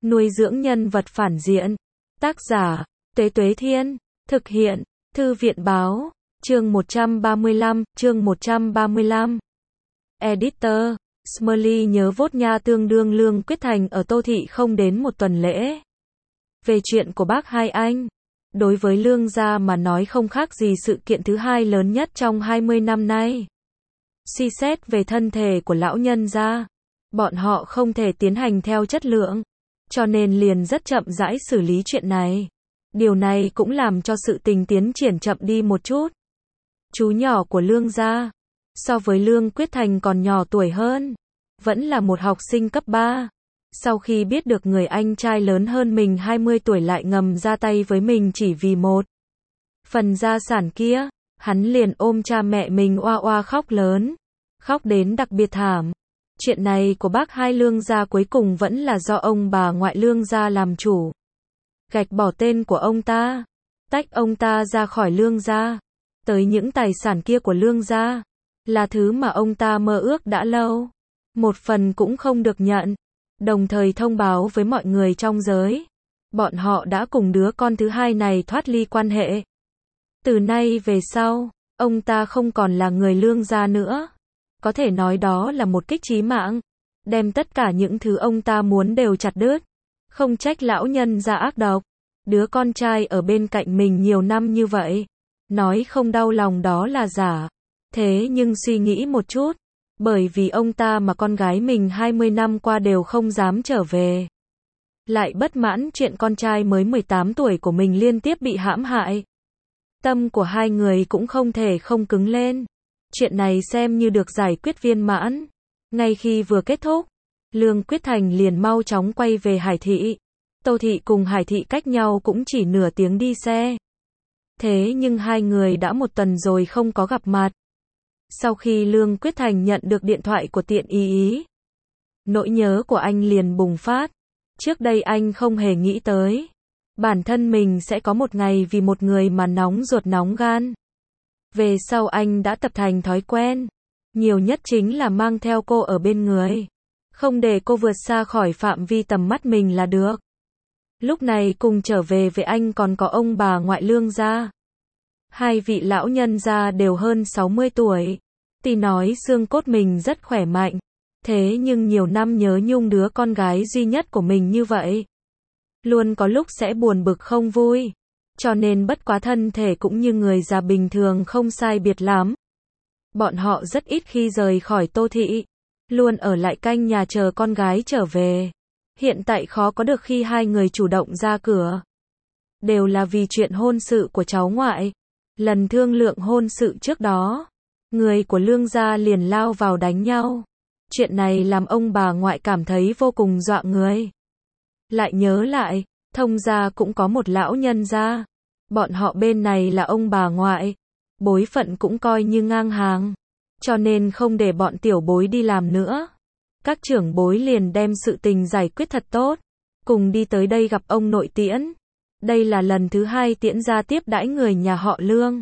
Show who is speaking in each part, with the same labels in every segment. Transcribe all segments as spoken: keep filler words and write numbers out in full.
Speaker 1: Nuôi dưỡng nhân vật phản diện. Tác giả, Tuế Tuế Thiên. Thực hiện, Thư viện Báo. Chương một trăm ba mươi lăm, chương một trăm ba mươi lăm. Editor, Smiley nhớ vốt nha tương đương Lương Quyết Thành ở Tô Thị không đến một tuần lễ. Về chuyện của bác hai anh, đối với Lương gia mà nói không khác gì sự kiện thứ hai lớn nhất trong hai mươi năm nay. Suy xét về thân thể của lão nhân gia, bọn họ không thể tiến hành theo chất lượng, cho nên liền rất chậm rãi xử lý chuyện này. Điều này cũng làm cho sự tình tiến triển chậm đi một chút. Chú nhỏ của Lương gia, so với Lương Quyết Thành còn nhỏ tuổi hơn, vẫn là một học sinh cấp ba. Sau khi biết được người anh trai lớn hơn mình hai mươi tuổi lại ngầm ra tay với mình chỉ vì một phần gia sản kia, hắn liền ôm cha mẹ mình oa oa khóc lớn, khóc đến đặc biệt thảm. Chuyện này của bác hai Lương gia cuối cùng vẫn là do ông bà ngoại Lương gia làm chủ. Gạch bỏ tên của ông ta, tách ông ta ra khỏi Lương gia, tới những tài sản kia của Lương gia, là thứ mà ông ta mơ ước đã lâu. Một phần cũng không được nhận, đồng thời thông báo với mọi người trong giới. Bọn họ đã cùng đứa con thứ hai này thoát ly quan hệ. Từ nay về sau, ông ta không còn là người Lương gia nữa. Có thể nói đó là một kích chí mạng, đem tất cả những thứ ông ta muốn đều chặt đứt. Không trách lão nhân gia ác độc, đứa con trai ở bên cạnh mình nhiều năm như vậy, nói không đau lòng đó là giả. Thế nhưng suy nghĩ một chút, bởi vì ông ta mà con gái mình hai mươi năm qua đều không dám trở về. Lại bất mãn chuyện con trai mới mười tám tuổi của mình liên tiếp bị hãm hại. Tâm của hai người cũng không thể không cứng lên. Chuyện này xem như được giải quyết viên mãn. Ngay khi vừa kết thúc, Lương Quyết Thành liền mau chóng quay về Hải Thị. Tô Thị cùng Hải Thị cách nhau cũng chỉ nửa tiếng đi xe. Thế nhưng hai người đã một tuần rồi không có gặp mặt. Sau khi Lương Quyết Thành nhận được điện thoại của Tiện Y Y, nỗi nhớ của anh liền bùng phát. Trước đây anh không hề nghĩ tới bản thân mình sẽ có một ngày vì một người mà nóng ruột nóng gan. Về sau anh đã tập thành thói quen, nhiều nhất chính là mang theo cô ở bên người, không để cô vượt xa khỏi phạm vi tầm mắt mình là được. Lúc này cùng trở về với anh còn có ông bà ngoại Lương gia. Hai vị lão nhân gia đều hơn sáu mươi tuổi. Tuy nói xương cốt mình rất khỏe mạnh, thế nhưng nhiều năm nhớ nhung đứa con gái duy nhất của mình như vậy, luôn có lúc sẽ buồn bực không vui. Cho nên bất quá thân thể cũng như người già bình thường không sai biệt lắm. Bọn họ rất ít khi rời khỏi Tô Thị, luôn ở lại canh nhà chờ con gái trở về. Hiện tại khó có được khi hai người chủ động ra cửa. Đều là vì chuyện hôn sự của cháu ngoại. Lần thương lượng hôn sự trước đó, người của Lương gia liền lao vào đánh nhau. Chuyện này làm ông bà ngoại cảm thấy vô cùng dọa người. Lại nhớ lại, Thông gia cũng có một lão nhân gia. Bọn họ bên này là ông bà ngoại, bối phận cũng coi như ngang hàng, cho nên không để bọn tiểu bối đi làm nữa. Các trưởng bối liền đem sự tình giải quyết thật tốt, cùng đi tới đây gặp ông nội Tiễn. Đây là lần thứ hai Tiễn gia tiếp đãi người nhà họ Lương.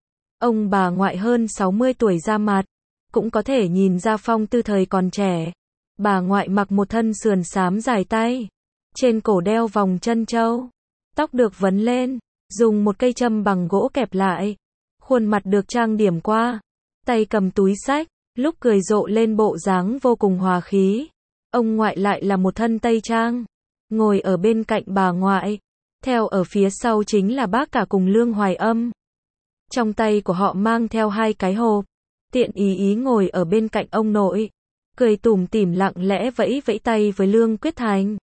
Speaker 1: Ông bà ngoại hơn sáu mươi tuổi ra mặt, cũng có thể nhìn ra phong tư thời còn trẻ. Bà ngoại mặc một thân sườn xám dài tay, trên cổ đeo vòng chân châu, tóc được vấn lên, dùng một cây châm bằng gỗ kẹp lại, khuôn mặt được trang điểm qua, tay cầm túi xách, lúc cười rộ lên bộ dáng vô cùng hòa khí. Ông ngoại lại là một thân tây trang, ngồi ở bên cạnh bà ngoại, theo ở phía sau chính là bác cả cùng Lương Hoài Âm. Trong tay của họ mang theo hai cái hộp. Tiện Y Y ngồi ở bên cạnh ông nội, cười tủm tỉm lặng lẽ vẫy vẫy tay với Lương Quyết Thành.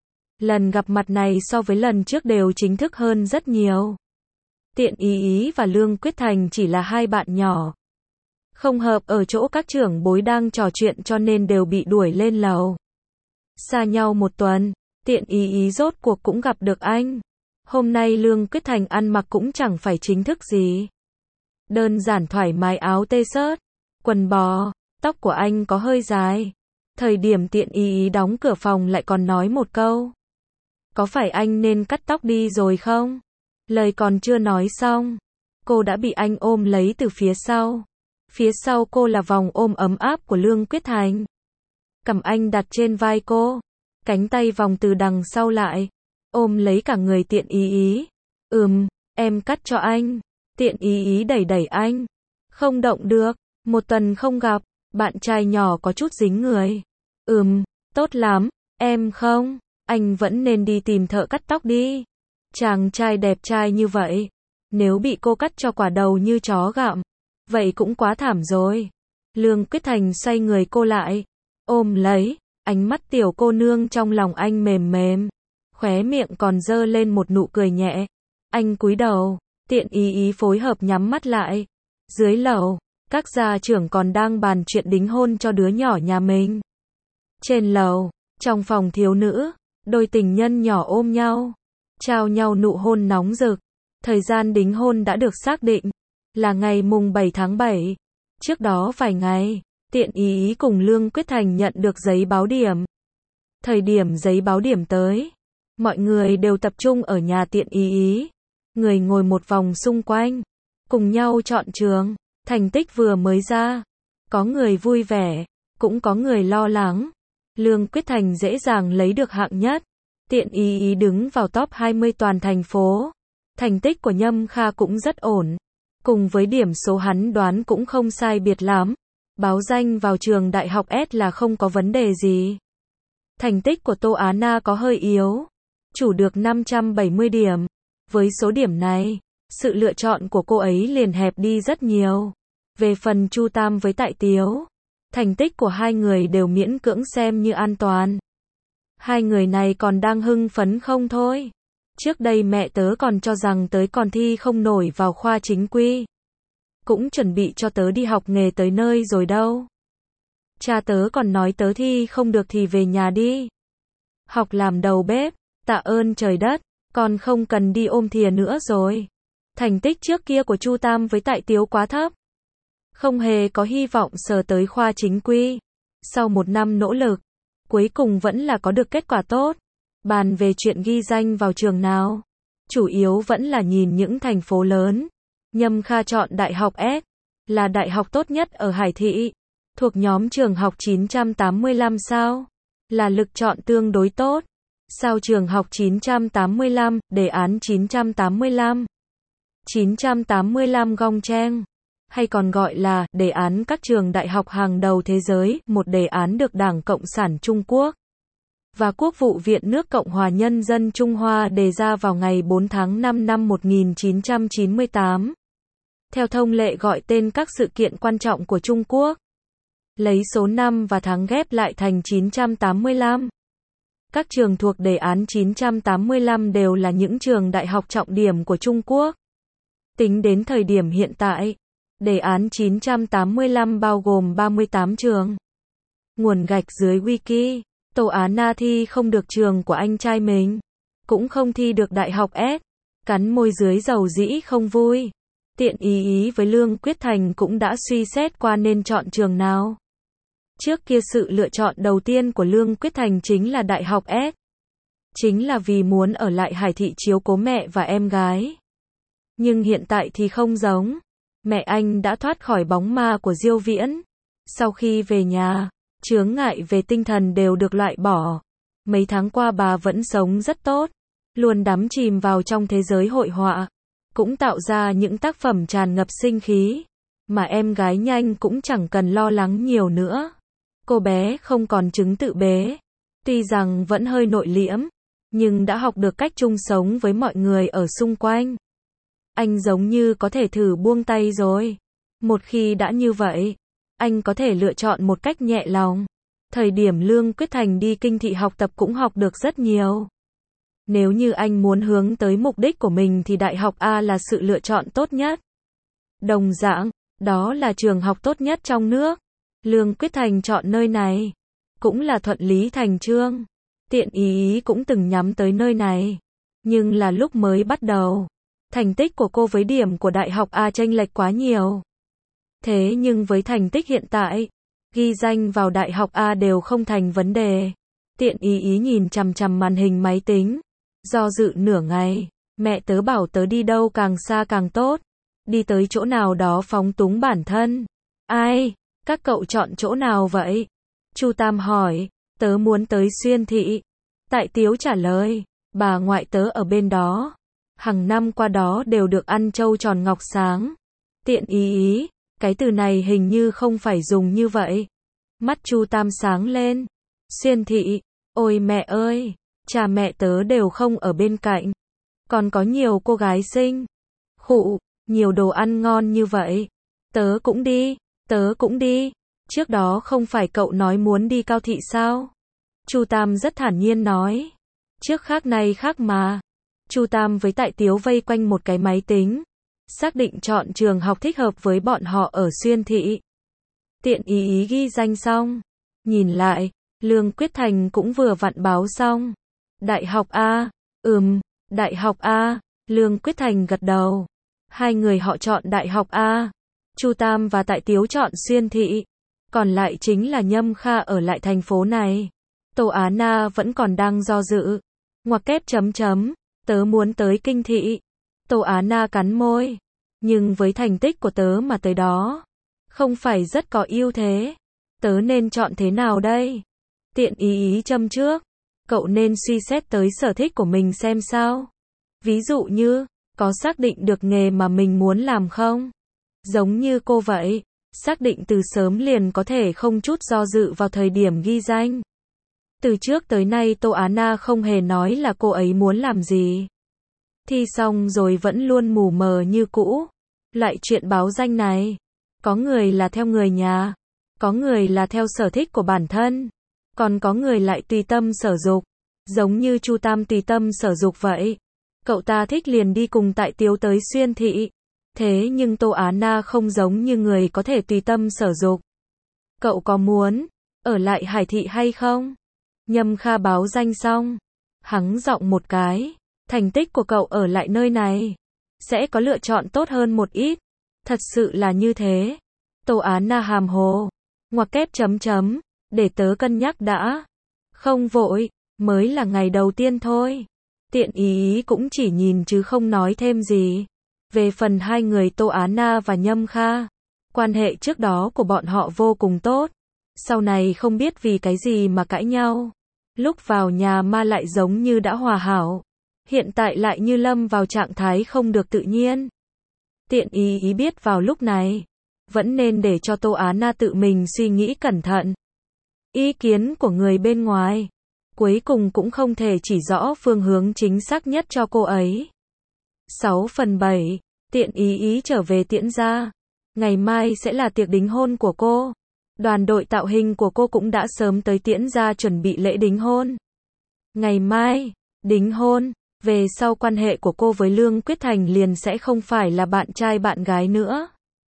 Speaker 1: Lần gặp mặt này so với lần trước đều chính thức hơn rất nhiều. Tiện Y Y và Lương Quyết Thành chỉ là hai bạn nhỏ, không hợp ở chỗ các trưởng bối đang trò chuyện cho nên đều bị đuổi lên lầu. Xa nhau một tuần, Tiện Y Y rốt cuộc cũng gặp được anh. Hôm nay Lương Quyết Thành ăn mặc cũng chẳng phải chính thức gì, đơn giản thoải mái áo t-shirt, quần bò, tóc của anh có hơi dài. Thời điểm Tiện Y Y đóng cửa phòng lại còn nói một câu: "Có phải anh nên cắt tóc đi rồi không?" Lời còn chưa nói xong, cô đã bị anh ôm lấy từ phía sau. Phía sau cô là vòng ôm ấm áp của Lương Quyết Thành. Cầm anh đặt trên vai cô, cánh tay vòng từ đằng sau lại, ôm lấy cả người Tiện Ý Ý. Ừm, em cắt cho anh. Tiện Ý Ý đẩy đẩy anh. Không động được, một tuần không gặp, bạn trai nhỏ có chút dính người. Ừm, tốt lắm, em không, anh vẫn nên đi tìm thợ cắt tóc đi. Chàng trai đẹp trai như vậy, nếu bị cô cắt cho quả đầu như chó gặm, vậy cũng quá thảm rồi. Lương Quyết Thành xoay người cô lại, ôm lấy, ánh mắt tiểu cô nương trong lòng anh mềm mềm, khóe miệng còn dơ lên một nụ cười nhẹ. Anh cúi đầu, Tiện Ý Ý phối hợp nhắm mắt lại. Dưới lầu, các gia trưởng còn đang bàn chuyện đính hôn cho đứa nhỏ nhà mình. Trên lầu, trong phòng thiếu nữ, đôi tình nhân nhỏ ôm nhau, trao nhau nụ hôn nóng rực. Thời gian đính hôn đã được xác định, là ngày mùng bảy tháng bảy. Trước đó vài ngày, Tiện Ý Ý cùng Lương Quyết Thành nhận được giấy báo điểm. Thời điểm giấy báo điểm tới, mọi người đều tập trung ở nhà Tiện Ý Ý. Người ngồi một vòng xung quanh, cùng nhau chọn trường. Thành tích vừa mới ra, có người vui vẻ, cũng có người lo lắng. Lương Quyết Thành dễ dàng lấy được hạng nhất. Tiện Ý Ý đứng vào top hai mươi toàn thành phố. Thành tích của Nhâm Kha cũng rất ổn. Cùng với điểm số hắn đoán cũng không sai biệt lắm. Báo danh vào trường đại học S là không có vấn đề gì. Thành tích của Tô Á Na có hơi yếu. Chủ được năm trăm bảy mươi điểm. Với số điểm này, sự lựa chọn của cô ấy liền hẹp đi rất nhiều. Về phần Chu Tam với Tại Tiếu, thành tích của hai người đều miễn cưỡng xem như an toàn. Hai người này còn đang hưng phấn không thôi. Trước đây mẹ tớ còn cho rằng tớ còn thi không nổi vào khoa chính quy. Cũng chuẩn bị cho tớ đi học nghề tới nơi rồi đâu. Cha tớ còn nói tớ thi không được thì về nhà đi. Học làm đầu bếp, tạ ơn trời đất, còn không cần đi ôm thìa nữa rồi. Thành tích trước kia của Chu Tam với Tại Tiếu quá thấp. Không hề có hy vọng sờ tới khoa chính quy. Sau một năm nỗ lực, cuối cùng vẫn là có được kết quả tốt. Bàn về chuyện ghi danh vào trường nào, chủ yếu vẫn là nhìn những thành phố lớn. Nhâm Kha chọn Đại học S, là đại học tốt nhất ở Hải Thị, thuộc nhóm trường học chín trăm tám mươi lăm sao, là lực chọn tương đối tốt. Sao trường học chín trăm tám mươi lăm, đề án chín trăm tám mươi lăm. chín trăm tám mươi lăm Gong Trang, hay còn gọi là đề án các trường đại học hàng đầu thế giới, một đề án được Đảng Cộng sản Trung Quốc và Quốc vụ viện nước Cộng hòa Nhân dân Trung Hoa đề ra vào ngày bốn tháng năm năm một nghìn chín trăm chín mươi tám. Theo thông lệ gọi tên các sự kiện quan trọng của Trung Quốc, lấy số năm và tháng ghép lại thành chín trăm tám mươi lăm. Các trường thuộc đề án chín trăm tám mươi lăm đều là những trường đại học trọng điểm của Trung Quốc. Tính đến thời điểm hiện tại, đề án chín trăm tám mươi lăm bao gồm ba mươi tám trường. Nguồn gạch dưới wiki, Tô Á Na thi không được trường của anh trai mình, cũng không thi được đại học S, cắn môi dưới dầu dĩ không vui. Tiện Ý Ý với Lương Quyết Thành cũng đã suy xét qua nên chọn trường nào. Trước kia sự lựa chọn đầu tiên của Lương Quyết Thành chính là đại học S. Chính là vì muốn ở lại Hải Thị chiếu cố mẹ và em gái. Nhưng hiện tại thì không giống. Mẹ anh đã thoát khỏi bóng ma của Diêu Viễn. Sau khi về nhà, chướng ngại về tinh thần đều được loại bỏ. Mấy tháng qua bà vẫn sống rất tốt, luôn đắm chìm vào trong thế giới hội họa, cũng tạo ra những tác phẩm tràn ngập sinh khí, mà em gái nhanh cũng chẳng cần lo lắng nhiều nữa. Cô bé không còn chứng tự bế, tuy rằng vẫn hơi nội liễm, nhưng đã học được cách chung sống với mọi người ở xung quanh. Anh giống như có thể thử buông tay rồi. Một khi đã như vậy, anh có thể lựa chọn một cách nhẹ lòng. Thời điểm Lương Quyết Thành đi kinh thị học tập cũng học được rất nhiều. Nếu như anh muốn hướng tới mục đích của mình thì Đại học A là sự lựa chọn tốt nhất. Đồng dạng, đó là trường học tốt nhất trong nước. Lương Quyết Thành chọn nơi này, cũng là thuận lý thành chương. Tiện Ý Ý cũng từng nhắm tới nơi này, nhưng là lúc mới bắt đầu, thành tích của cô với điểm của Đại học A chênh lệch quá nhiều. Thế nhưng với thành tích hiện tại, ghi danh vào Đại học A đều không thành vấn đề. Tiện Ý Ý nhìn chằm chằm màn hình máy tính, do dự nửa ngày. Mẹ tớ bảo tớ đi đâu càng xa càng tốt, đi tới chỗ nào đó phóng túng bản thân. Ai? Các cậu chọn chỗ nào vậy? Chu Tam hỏi. Tớ muốn tới Xuyên Thị. Tại Tiếu trả lời, bà ngoại tớ ở bên đó. Hàng năm qua đó đều được ăn trâu tròn ngọc sáng. Tiện ý ý, cái từ này hình như không phải dùng như vậy. Mắt Chu Tam sáng lên. Xuyên thị, ôi mẹ ơi, cha mẹ tớ đều không ở bên cạnh. Còn có nhiều cô gái xinh. Khụ, nhiều đồ ăn ngon như vậy. Tớ cũng đi, tớ cũng đi. Trước đó không phải cậu nói muốn đi Cao Thị sao? Chu Tam rất thản nhiên nói. Trước khác nay khác mà. Chu Tam với Tại Tiếu vây quanh một cái máy tính. Xác định chọn trường học thích hợp với bọn họ ở Xuyên thị. Tiện ý ý ghi danh xong. Nhìn lại, Lương Quyết Thành cũng vừa vặn báo xong. Đại học A, ừm, Đại học A, Lương Quyết Thành gật đầu. Hai người họ chọn Đại học A. Chu Tam và Tại Tiếu chọn Xuyên thị. Còn lại chính là Nhâm Kha ở lại thành phố này. Tô Á Na vẫn còn đang do dự. Ngoặc kép chấm chấm, tớ muốn tới Kinh thị. Tô Á Na cắn môi. Nhưng với thành tích của tớ mà tới đó, không phải rất có ưu thế. Tớ nên chọn thế nào đây? Tiện ý ý châm trước. Cậu nên suy xét tới sở thích của mình xem sao. Ví dụ như, có xác định được nghề mà mình muốn làm không? Giống như cô vậy, xác định từ sớm liền có thể không chút do dự vào thời điểm ghi danh. Từ trước tới nay Tô Á Na không hề nói là cô ấy muốn làm gì. Thi xong rồi vẫn luôn mù mờ như cũ. Lại chuyện báo danh này. Có người là theo người nhà. Có người là theo sở thích của bản thân. Còn có người lại tùy tâm sở dục. Giống như Chu Tam tùy tâm sở dục vậy. Cậu ta thích liền đi cùng Tại Tiếu tới Xuyên thị. Thế nhưng Tô Á Na không giống như người có thể tùy tâm sở dục. Cậu có muốn ở lại Hải thị hay không? Nhâm Kha báo danh xong. Hắng giọng một cái. Thành tích của cậu ở lại nơi này sẽ có lựa chọn tốt hơn một ít. Thật sự là như thế. Tô Á Na hàm hồ. Ngoặc kép chấm chấm. Để tớ cân nhắc đã. Không vội. Mới là ngày đầu tiên thôi. Tiện ý ý cũng chỉ nhìn chứ không nói thêm gì. Về phần hai người Tô Á Na và Nhâm Kha, quan hệ trước đó của bọn họ vô cùng tốt. Sau này không biết vì cái gì mà cãi nhau. Lúc vào nhà ma lại giống như đã hòa hảo. Hiện tại lại như lâm vào trạng thái không được tự nhiên. Tiện ý ý biết vào lúc này, vẫn nên để cho Tô Á Na tự mình suy nghĩ cẩn thận. Ý kiến của người bên ngoài, cuối cùng cũng không thể chỉ rõ phương hướng chính xác nhất cho cô ấy. sáu phần bảy, tiện ý ý trở về Tiễn gia. Ngày mai sẽ là tiệc đính hôn của cô. Đoàn đội tạo hình của cô cũng đã sớm tới Tiễn gia chuẩn bị lễ đính hôn. Ngày mai, đính hôn, về sau quan hệ của cô với Lương Quyết Thành liền sẽ không phải là bạn trai bạn gái nữa.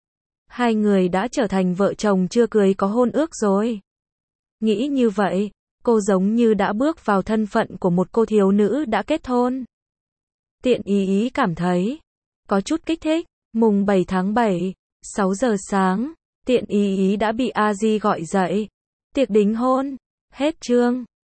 Speaker 1: Hai người đã trở thành vợ chồng chưa cưới có hôn ước rồi. Nghĩ như vậy, cô giống như đã bước vào thân phận của một cô thiếu nữ đã kết hôn. Tiện ý ý cảm thấy có chút kích thích. Mùng bảy tháng bảy, sáu giờ sáng, tiện ý ý đã bị A Di gọi dậy. Tiệc đính hôn. Hết chương.